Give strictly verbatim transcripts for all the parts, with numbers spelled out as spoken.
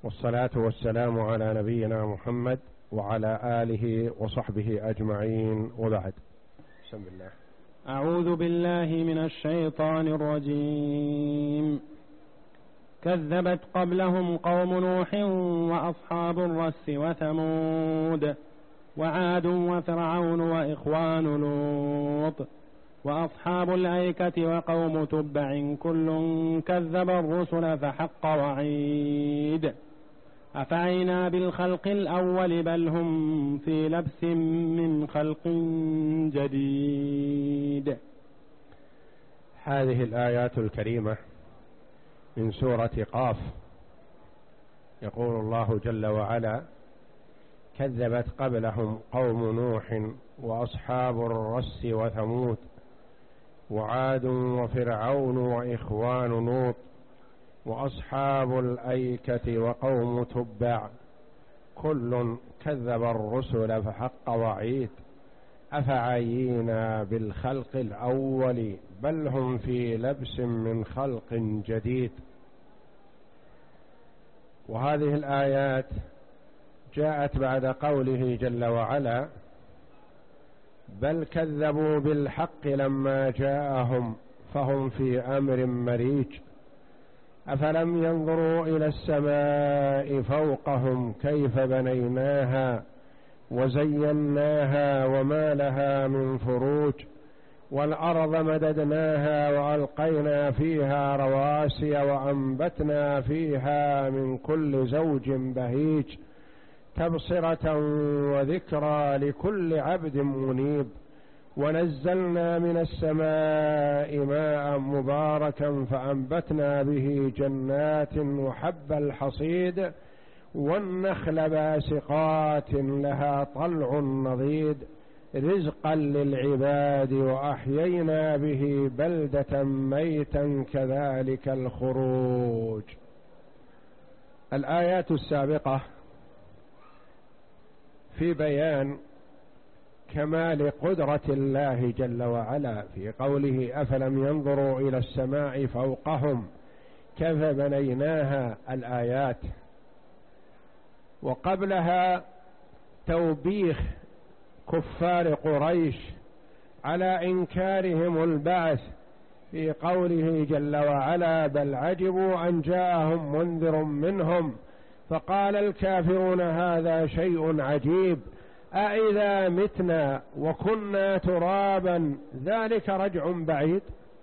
والصلاة والسلام على نبينا محمد وعلى آله وصحبه أجمعين، وبعد. بسم الله. أعوذ بالله من الشيطان الرجيم. كذبت قبلهم قوم نوح وأصحاب الرس وثمود وعاد وفرعون وإخوان لوط وأصحاب الأيكة وقوم تبع كل كذب الرسل فحق وعيد. أفعينا بالخلق الأول بل هم في لبس من خلق جديد. هذه الآيات الكريمة من سورة قاف. يقول الله جل وعلا: كذبت قبلهم قوم نوح وأصحاب الرس وثمود وعاد وفرعون وإخوان لوط وأصحاب الأيكة وقوم تبع كل كذب الرسل فحق وعيد. أفعينا بالخلق الأول بل هم في لبس من خلق جديد. وهذه الآيات جاءت بعد قوله جل وعلا: بل كذبوا بالحق لما جاءهم فهم في أمر مريج. أفلم ينظروا إلى السماء فوقهم كيف بنيناها وزيناها وما لها من فروج والأرض مددناها وألقينا فيها رواسي وأنبتنا فيها من كل زوج بهيج تبصرة وذكرى لكل عبد منيب ونزلنا من السماء ماء مباركا فأنبتنا به جنات وحب الحصيد والنخل باسقات لها طلع نضيد رزقا للعباد وأحيينا به بلدة ميتا كذلك الخروج. الآيات السابقة في بيان كمال قدرة الله جل وعلا في قوله: أفلم ينظروا إلى السماء فوقهم كيف بنيناها، الآيات. وقبلها توبيخ كفار قريش على إنكارهم البعث في قوله جل وعلا: بل عجبوا أن جاءهم منذر منهم فقال الكافرون هذا شيء عجيب أإذا متنا وكنا ترابا ذلك رجع بعيد.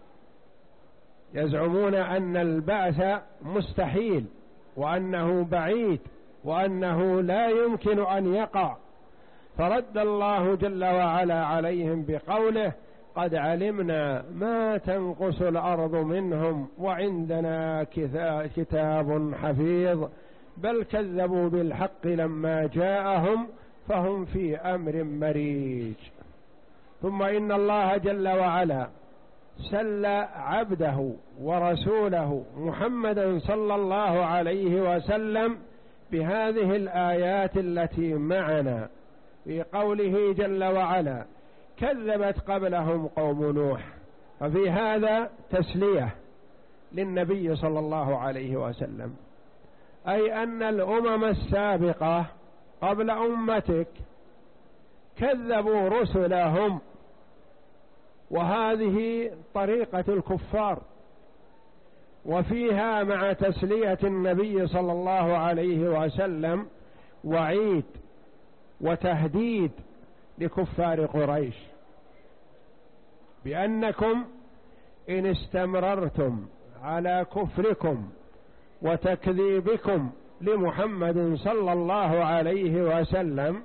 يزعمون أن البعث مستحيل وأنه بعيد وأنه لا يمكن أن يقع، فرد الله جل وعلا عليهم بقوله: قد علمنا ما تنقص الأرض منهم وعندنا كتاب حفيظ بل كذبوا بالحق لما جاءهم فهم في أمر مريج. ثم إن الله جل وعلا سل عبده ورسوله محمدا صلى الله عليه وسلم بهذه الآيات التي معنا في قوله جل وعلا: كذبت قبلهم قوم نوح. ففي هذا تسلية للنبي صلى الله عليه وسلم، أي أن الأمم السابقة قبل أمتك كذبوا رسلهم، وهذه طريقة الكفار. وفيها مع تسلية النبي صلى الله عليه وسلم وعيد وتهديد لكفار قريش بأنكم إن استمررتم على كفركم وتكذيبكم لمحمد صلى الله عليه وسلم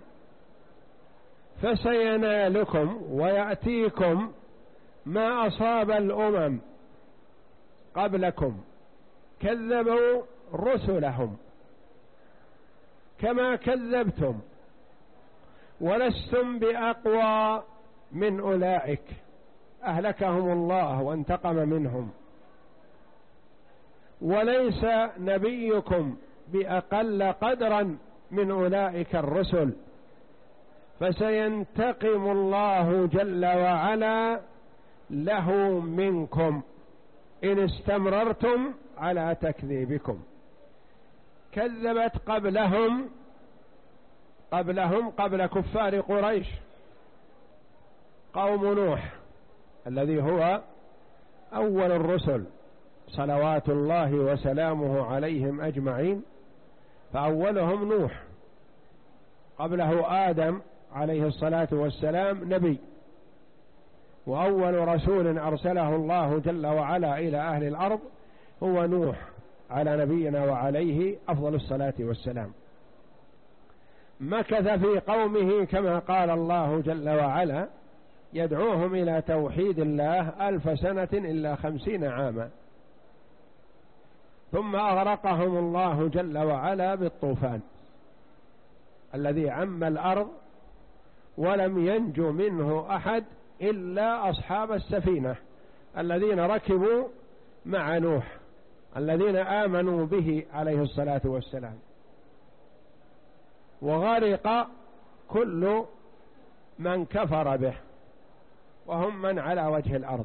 فسينالكم ويأتيكم ما أصاب الأمم قبلكم. كذبوا رسلهم كما كذبتم ولستم بأقوى من أولئك، أهلكهم الله وانتقم منهم. وليس نبيكم بأقل قدرا من أولئك الرسل، فسينتقم الله جل وعلا له منكم إن استمررتم على تكذيبكم. كذبت قبلهم قبلهم قبل كفار قريش قوم نوح الذي هو أول الرسل صلوات الله وسلامه عليهم أجمعين، فأولهم نوح، قبله آدم عليه الصلاة والسلام نبي، وأول رسول أرسله الله جل وعلا إلى أهل الأرض هو نوح على نبينا وعليه أفضل الصلاة والسلام. مكث في قومه كما قال الله جل وعلا يدعوهم إلى توحيد الله ألف سنة إلا خمسين عاما، ثم أغرقهم الله جل وعلا بالطوفان الذي عم الأرض ولم ينجو منه أحد إلا أصحاب السفينة الذين ركبوا مع نوح الذين آمنوا به عليه الصلاة والسلام، وغرق كل من كفر به وهم من على وجه الأرض،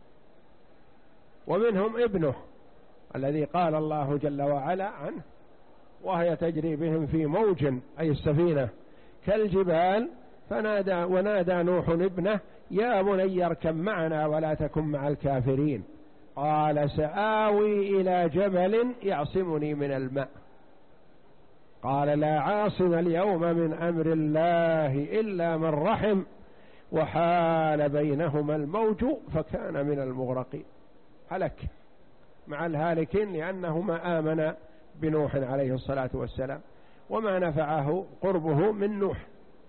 ومنهم ابنه الذي قال الله جل وعلا عنه وهي تجري بهم في موج أي السفينة كالجبال فنادى ونادى نوح ابنه يا بني اركب معنا ولا تكن مع الكافرين قال سآوي إلى جبل يعصمني من الماء قال لا عاصم اليوم من أمر الله إلا من رحم وحال بينهما الموج فكان من المغرقين. هلك مع الهالكين لأنه ما آمن بنوح عليه الصلاة والسلام وما نفعه قربه من نوح.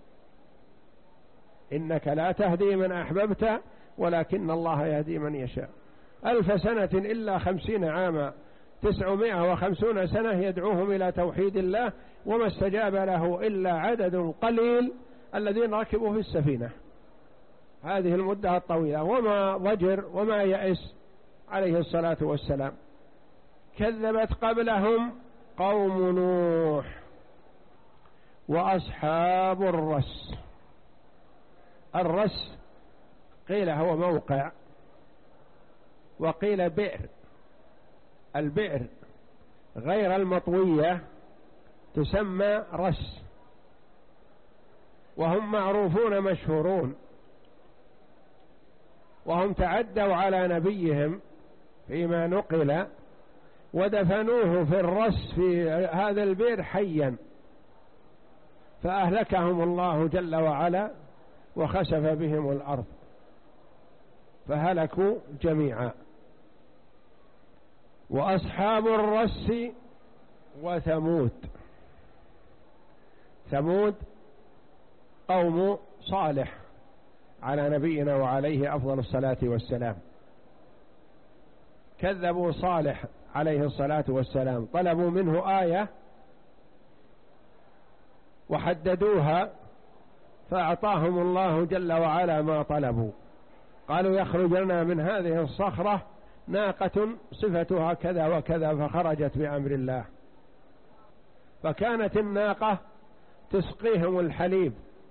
إنك لا تهدي من أحببت ولكن الله يهدي من يشاء. ألف سنة إلا خمسين عاما تسعمائة وخمسون سنة يدعوهم إلى توحيد الله وما استجاب له إلا عدد قليل الذين ركبوا في السفينة هذه المدة الطويلة وما ضجر وما يأس عليه الصلاة والسلام. كذبت قبلهم قوم نوح وأصحاب الرس. الرس قيل هو موقع وقيل بئر. البئر غير المطوية تسمى رس، وهم معروفون مشهورون، وهم تعدوا على نبيهم فيما نقل ودفنوه في الرس في هذا البئر حيا، فأهلكهم الله جل وعلا وخسف بهم الأرض فهلكوا جميعا. وأصحاب الرس وثمود. ثمود قوم صالح على نبينا وعليه أفضل الصلاة والسلام، كذبوا صالح عليه الصلاة والسلام، طلبوا منه آية وحددوها فأعطاهم الله جل وعلا ما طلبوا. قالوا يخرج لنا من هذه الصخرة ناقة صفتها كذا وكذا، فخرجت بأمر الله، فكانت الناقة تسقيهم الحليب.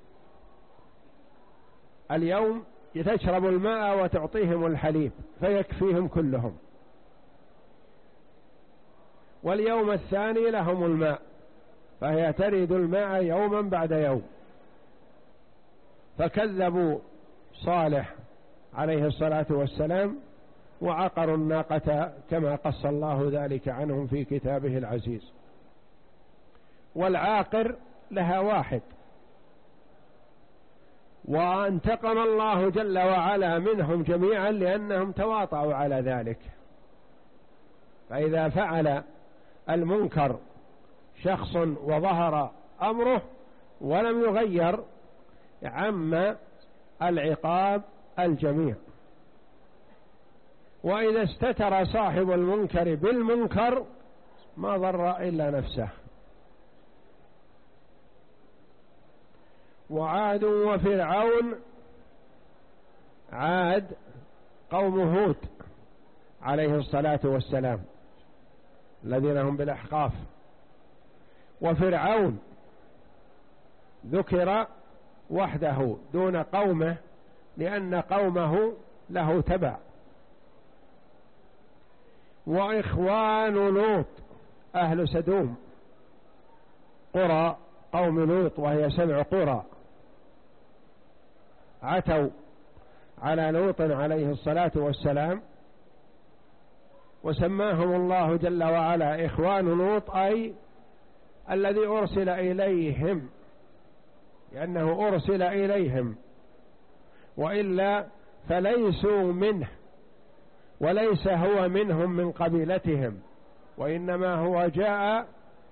اليوم تشرب الماء وتعطيهم الحليب فيكفيهم كلهم، واليوم الثاني لهم الماء فهي ترد الماء يوما بعد يوم. فكذبوا صالح عليه الصلاة والسلام وعقروا الناقة كما قص الله ذلك عنهم في كتابه العزيز. والعاقر لها واحد، وانتقم الله جل وعلا منهم جميعا لأنهم تواطؤوا على ذلك. فإذا فعل المنكر شخص وظهر أمره ولم يغير عم العقاب الجميع، وإذا استتر صاحب المنكر بالمنكر ما ضر إلا نفسه. وعاد وفرعون. عاد قوم هود عليه الصلاة والسلام الذين هم بالأحقاف. وفرعون ذكر وحده دون قومه لأن قومه له تبع. وإخوان لوط أهل سدوم قرى قوم لوط وهي سبع قرى عتوا على لوط عليه الصلاة والسلام، وسماهم الله جل وعلا إخوان لوط، أي الذي أرسل إليهم، لأنه أرسل إليهم، وإلا فليسوا منه، وليس هو منهم من قبيلتهم، وإنما هو جاء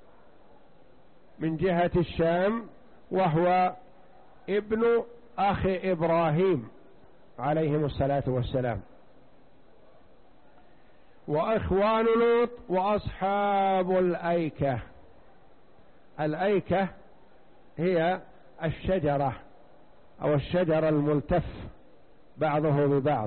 من جهة الشام، وهو ابن أخي إبراهيم عليهم الصلاة والسلام. وإخوان لوط وأصحاب الأيكة. الأيكة هي الشجرة أو الشجر الملتف بعضه ببعض،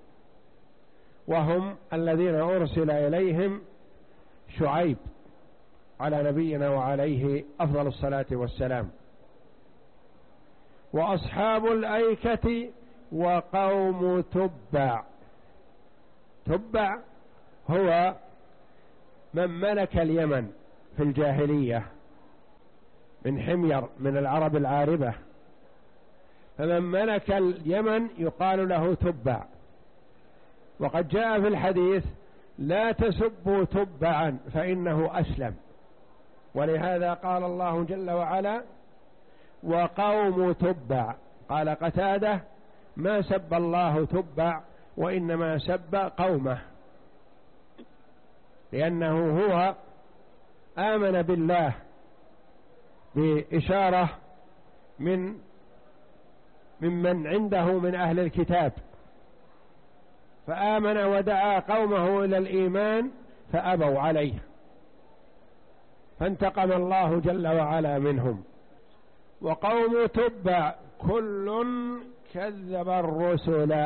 وهم الذين أرسل إليهم شعيب على نبينا وعليه أفضل الصلاة والسلام. وأصحاب الأيكة وقوم تبع. تبع هو من ملك اليمن في الجاهلية من حمير من العرب العاربة، فمن ملك اليمن يقال له تبع. وقد جاء في الحديث: لا تسبوا تبعا فإنه أسلم. ولهذا قال الله جل وعلا: وقوم تبع. قال قتادة: ما سب الله تبع وإنما سب قومه، لأنه هو آمن بالله بإشارة من ممن عنده من أهل الكتاب، فآمن ودعا قومه إلى الإيمان فأبوا عليه، فانتقم الله جل وعلا منهم. وقوم تبع كل كذب الرسل.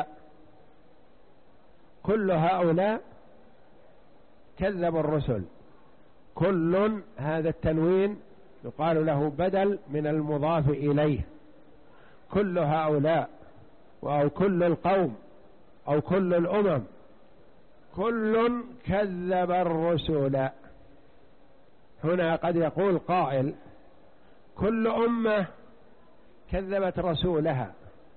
كل هؤلاء كذب الرسل. كل هذا التنوين يقال له بدل من المضاف إليه. كل هؤلاء أو كل القوم أو كل الأمم، كل كذب الرسل. هنا قد يقول قائل: كل أمة كذبت رسولها،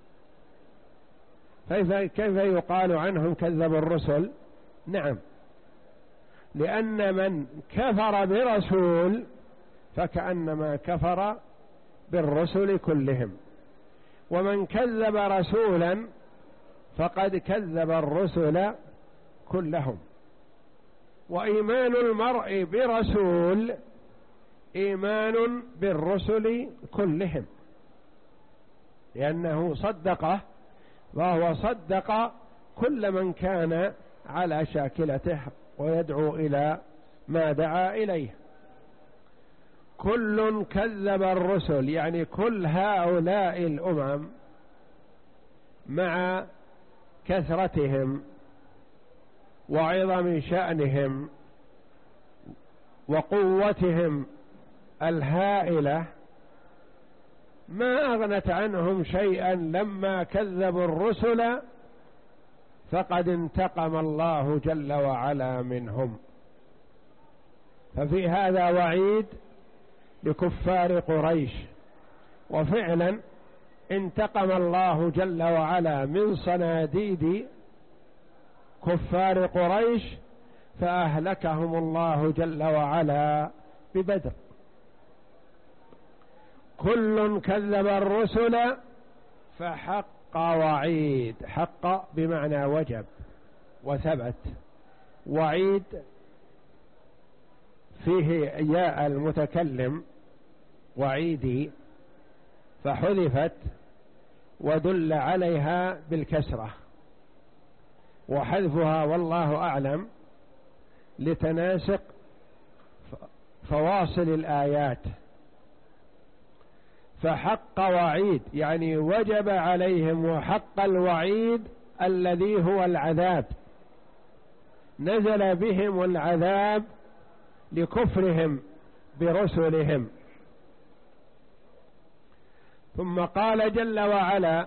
كيف يقال عنهم كذبوا الرسل؟ نعم، لأن من كفر برسول فكأنما كفر بالرسل كلهم، ومن كذب رسولا فقد كذب الرسل كلهم. وإيمان المرء برسول إيمان بالرسل كلهم، لأنه صدقه، وهو صدق كل من كان على شاكلته ويدعو إلى ما دعا إليه. كل كذب الرسل، يعني كل هؤلاء الأمم مع كثرتهم وعظم شأنهم وقوتهم الهائلة ما أغنت عنهم شيئا لما كذبوا الرسل، فقد انتقم الله جل وعلا منهم. ففي هذا وعيد لكفار قريش، وفعلا انتقم الله جل وعلا من صناديد كفار قريش، فأهلكهم الله جل وعلا ببدر. كل كذب الرسل فحق وعيد. حق بمعنى وجب وثبت، وعيد فيه ياء المتكلم وعيدي فحذفت ودل عليها بالكسرة، وحذفها والله أعلم لتناسق فواصل الآيات. فحق وعيد يعني وجب عليهم، وحق الوعيد الذي هو العذاب، نزل بهم العذاب لكفرهم برسلهم. ثم قال جل وعلا: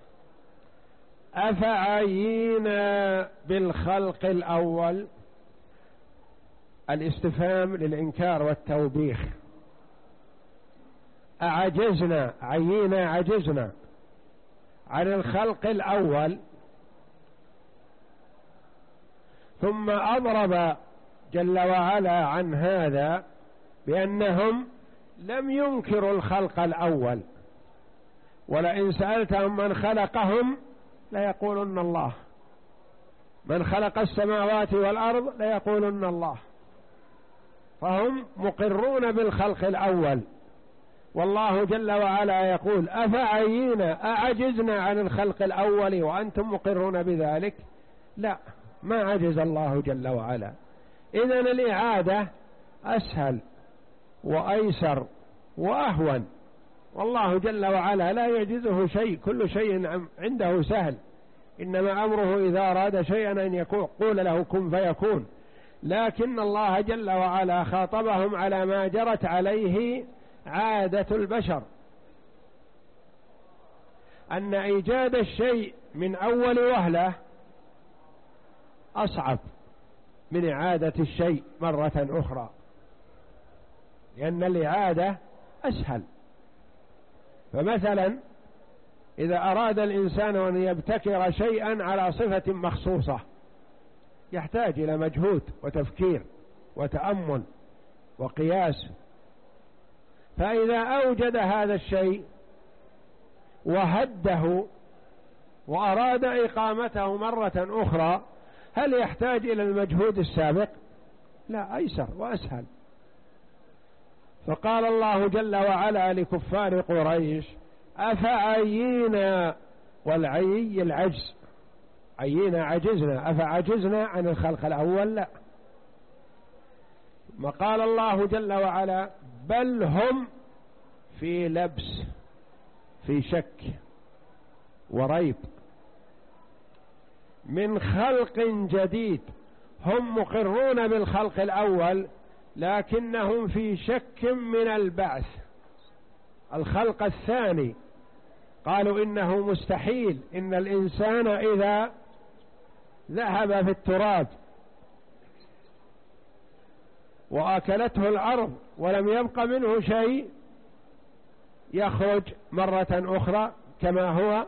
أفعينا بالخلق الأول. الاستفهام للإنكار والتوبيخ، أعجزنا عينا عجزنا عن الخلق الأول، ثم أضرب جل وعلا عن هذا بأنهم لم ينكروا الخلق الأول، ولئن سألتهم من خلقهم ليقولن الله، من خلق السماوات والأرض ليقولن الله، فهم مقرون بالخلق الأول. والله جل وعلا يقول أفعينا أعجزنا عن الخلق الأول وأنتم مقرون بذلك؟ لا، ما عجز الله جل وعلا. إذن الإعادة أسهل وأيسر وأهون، والله جل وعلا لا يعجزه شيء، كل شيء عنده سهل، إنما أمره إذا أراد شيئا أن يقول له كن فيكون. لكن الله جل وعلا خاطبهم على ما جرت عليه عادة البشر، أن إيجاد الشيء من أول وهلة أصعب من إعادة الشيء مرة أخرى، لأن الإعادة أسهل. فمثلا إذا أراد الإنسان أن يبتكر شيئا على صفة مخصوصة يحتاج إلى مجهود وتفكير وتأمل وقياس، فإذا أوجد هذا الشيء وهده وأراد إقامته مرة أخرى هل يحتاج إلى المجهود السابق؟ لا، أيسر وأسهل. فقال الله جل وعلا لكفار قريش أفعينا، والعي العجز، عينا عجزنا، أفعجزنا عن الخلق الأول؟ لا. ما قال الله جل وعلا بل هم في لبس، في شك وريب من خلق جديد. هم مقرون بالخلق الأول لكنهم في شك من البعث، الخلق الثاني. قالوا إنه مستحيل، إن الإنسان إذا ذهب في التراب وأكلته الأرض ولم يبق منه شيء يخرج مرة أخرى كما هو،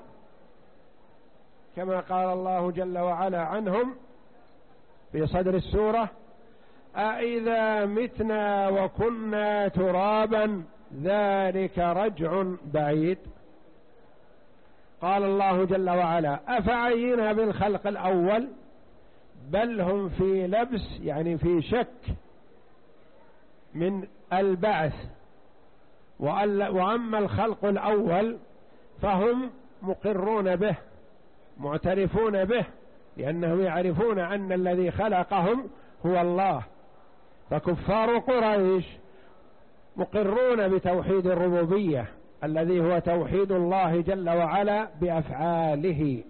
كما قال الله جل وعلا عنهم في صدر السورة أإذا متنا وكنا ترابا ذلك رجع بعيد. قال الله جل وعلا أفعينا بالخلق الأول بل هم في لبس، يعني في شك من البعث. وأما الخلق الأول فهم مقرون به معترفون به، لأنهم يعرفون أن الذي خلقهم هو الله. فكفار قريش مقرون بتوحيد الربوبية الذي هو توحيد الله جل وعلا بأفعاله،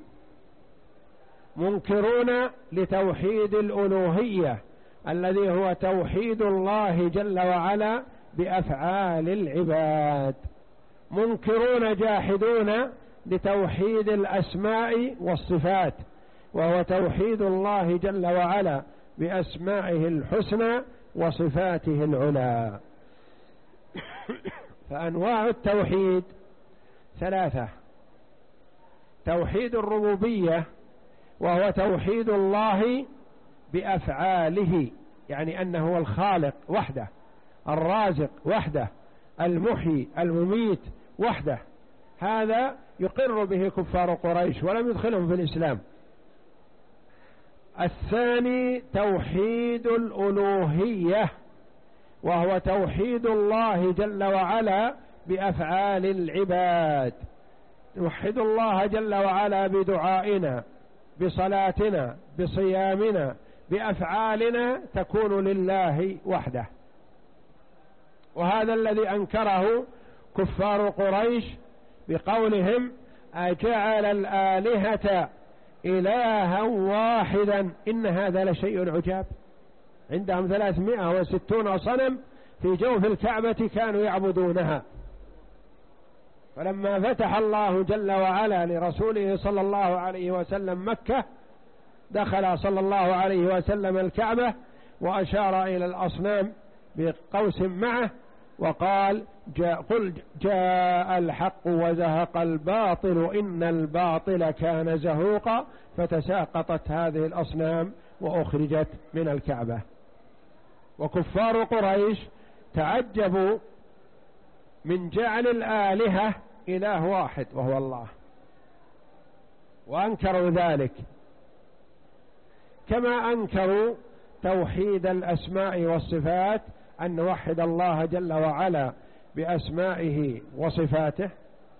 منكرون لتوحيد الألوهية الذي هو توحيد الله جل وعلا بأفعال العباد، منكرون جاحدون لتوحيد الأسماء والصفات وهو توحيد الله جل وعلا بأسمائه الحسنى وصفاته العلى. فأنواع التوحيد ثلاثة: توحيد الربوبية وهو توحيد الله بأفعاله، يعني أنه هو الخالق وحده، الرازق وحده، المحيي المميت وحده، هذا يقر به كفار قريش ولم يدخلهم في الإسلام. الثاني توحيد الألوهية وهو توحيد الله جل وعلا بأفعال العباد، نوحد الله جل وعلا بدعائنا، بصلاتنا، بصيامنا، بأفعالنا تكون لله وحده. وهذا الذي أنكره كفار قريش بقولهم أجعل الآلهة إلها واحدا إن هذا لشيء عجاب. عندهم ثلاثمائة وستون صنم في جوف الكعبة كانوا يعبدونها، فلما فتح الله جل وعلا لرسوله صلى الله عليه وسلم مكة دخل صلى الله عليه وسلم الكعبة وأشار إلى الأصنام بقوس معه وقال جاء قل جاء الحق وزهق الباطل إن الباطل كان زهوقا، فتساقطت هذه الأصنام وأخرجت من الكعبة. وكفار قريش تعجبوا من جعل الآلهة إله واحد وهو الله، وأنكروا ذلك، كما أنكروا توحيد الأسماء والصفات، أن نوحد الله جل وعلا بأسمائه وصفاته،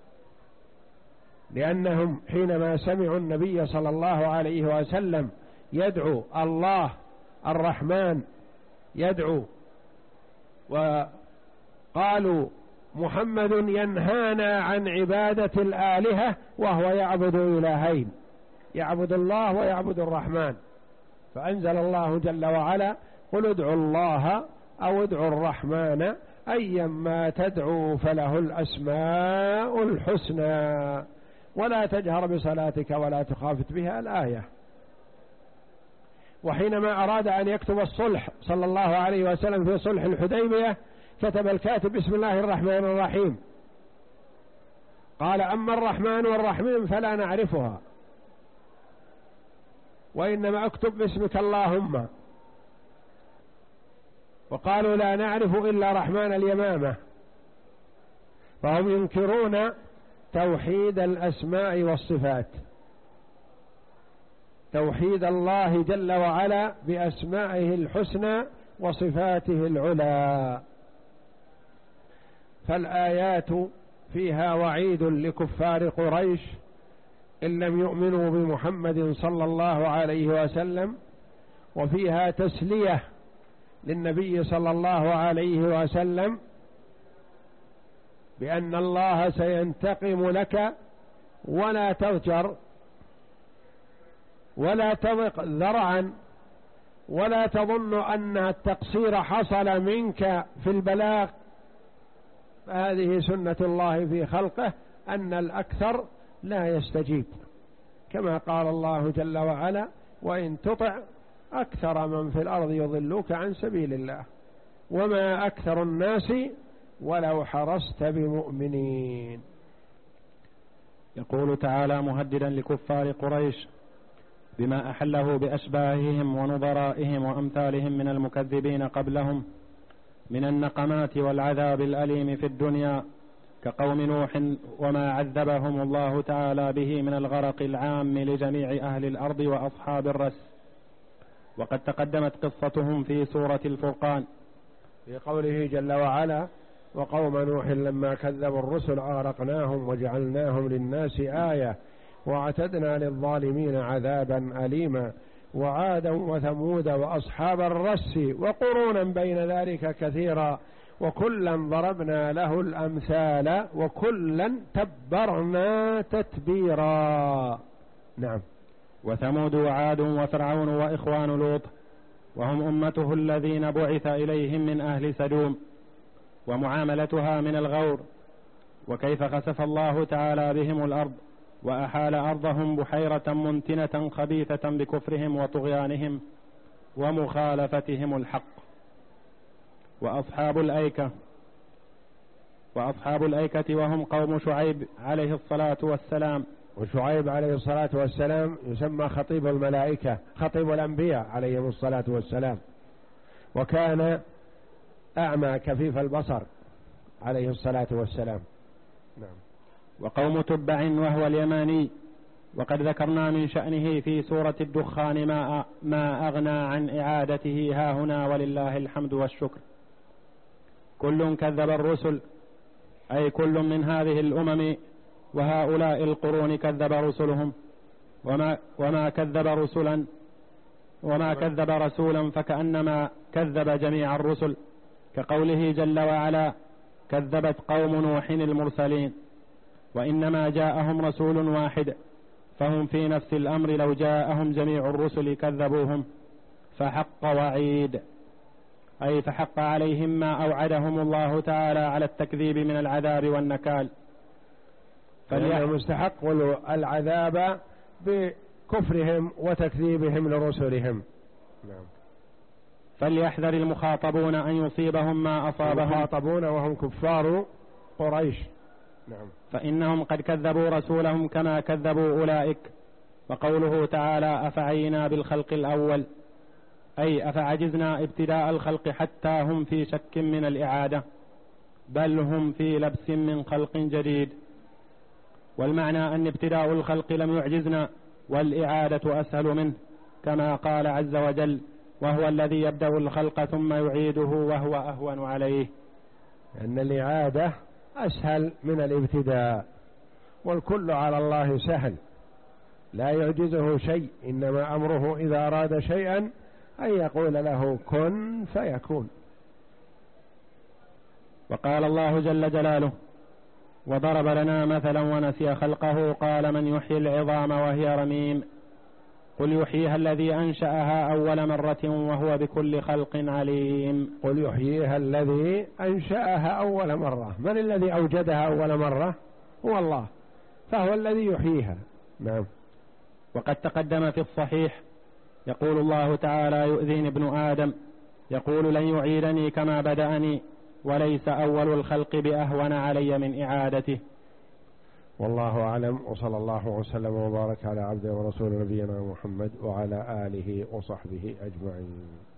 لأنهم حينما سمعوا النبي صلى الله عليه وسلم يدعو الله الرحمن، يدعو وقالوا محمد ينهانا عن عبادة الآلهة وهو يعبد إلهين، يعبد الله ويعبد الرحمن، فأنزل الله جل وعلا قل ادعوا الله أو ادعوا الرحمن أيما تدعوا فله الأسماء الحسنى ولا تجهر بصلاتك ولا تخافت بها الآية. وحينما أراد أن يكتب الصلح صلى الله عليه وسلم في صلح الحديبية كتب الكاتب بسم الله الرحمن الرحيم، قال أما الرحمن والرحيم فلا نعرفها، وإنما أكتب باسمك اللهم، وقالوا لا نعرف إلا رحمن اليمامة، فهم ينكرون توحيد الأسماء والصفات، توحيد الله جل وعلا بأسمائه الحسنى وصفاته العلى. فالآيات فيها وعيد لكفار قريش إن لم يؤمنوا بمحمد صلى الله عليه وسلم، وفيها تسلية للنبي صلى الله عليه وسلم بأن الله سينتقم لك ولا تغجر ولا تضق ذرعا ولا تظن أن التقصير حصل منك في البلاغ، فهذه سنة الله في خلقه أن الأكثر لا يستجيب، كما قال الله جل وعلا وإن تطع أكثر من في الأرض يضلوك عن سبيل الله وما أكثر الناس ولو حرصت بمؤمنين. يقول تعالى مهددا لكفار قريش بما أحله بأشباههم ونظرائهم وأمثالهم من المكذبين قبلهم من النقمات والعذاب الأليم في الدنيا كقوم نوح وما عذبهم الله تعالى به من الغرق العام لجميع أهل الأرض وأصحاب الرس، وقد تقدمت قصتهم في سورة الفرقان في قوله جل وعلا وقوم نوح لما كذبوا الرسل أغرقناهم وجعلناهم للناس آية واعتدنا للظالمين عذابا أليما وعادا وثمود وأصحاب الرس وقرونا بين ذلك كثيرا وكلا ضربنا له الأمثال وكلا تبرنا تتبيرا. نعم. وثمود وعاد وفرعون وإخوان لوط وهم أمته الذين بعث إليهم من أهل سدوم، ومعاملتها من الغور، وكيف خسف الله تعالى بهم الأرض وأحال أرضهم بحيرة منتنة خبيثة بكفرهم وطغيانهم ومخالفتهم الحق. وأصحاب الأيكة وأصحاب الأيكة وهم قوم شعيب عليه الصلاة والسلام. وشعيب عليه الصلاة والسلام يسمى خطيب الملائكة، خطيب الأنبياء عليهم الصلاة والسلام، وكان أعمى كفيف البصر عليه الصلاة والسلام. نعم. وقوم تبع وهو اليماني، وقد ذكرنا من شأنه في سورة الدخان ما, ما أغنى عن إعادته ها هنا ولله الحمد والشكر. كل كذب الرسل، أي كل من هذه الأمم وهؤلاء القرون كذب رسلهم، وما, وما كذب رسلا وما كذب رسولا فكأنما كذب جميع الرسل، كقوله جل وعلا كذبت قوم نوح المرسلين، وإنما جاءهم رسول واحد فهم في نفس الأمر لو جاءهم جميع الرسل كذبوهم، فحق وعيد، أي فحق عليهم ما أوعدهم الله تعالى على التكذيب من العذاب والنكال، فليحمل مستحق العذاب بكفرهم وتكذيبهم لرسلهم. نعم. فليحذر المخاطبون أن يصيبهم ما أصابهم. المخاطبون وهم كفار قريش. نعم. فإنهم قد كذبوا رسولهم كما كذبوا أولئك. وقوله تعالى أفعينا بالخلق الأول أي أفعجزنا ابتداء الخلق حتى هم في شك من الإعادة، بل هم في لبس من خلق جديد. والمعنى أن ابتداء الخلق لم يعجزنا، والإعادة أسهل منه، كما قال عز وجل وهو الذي يبدأ الخلق ثم يعيده وهو أهون عليه. أن الإعادة أسهل من الابتداء، والكل على الله سهل لا يعجزه شيء، إنما أمره إذا أراد شيئا أن يقول له كن فيكون. وقال الله جل جلاله وضرب لنا مثلا ونسي خلقه قال من يحيي العظام وهي رميم قل يحييها الذي أنشأها أول مرة وهو بكل خلق عليم. قل يحييها الذي أنشأها أول مرة. من الذي أوجدها أول مرة؟ هو الله، فهو الذي يحييها. نعم. وقد تقدم في الصحيح يقول الله تعالى يؤذيني ابن آدم يقول لن يعيدني كما بدأني وليس أول الخلق بأهون علي من إعادته. والله أعلم، وصلى الله وسلم وبارك على عبده ورسول نبينا محمد وعلى آله وصحبه أجمعين.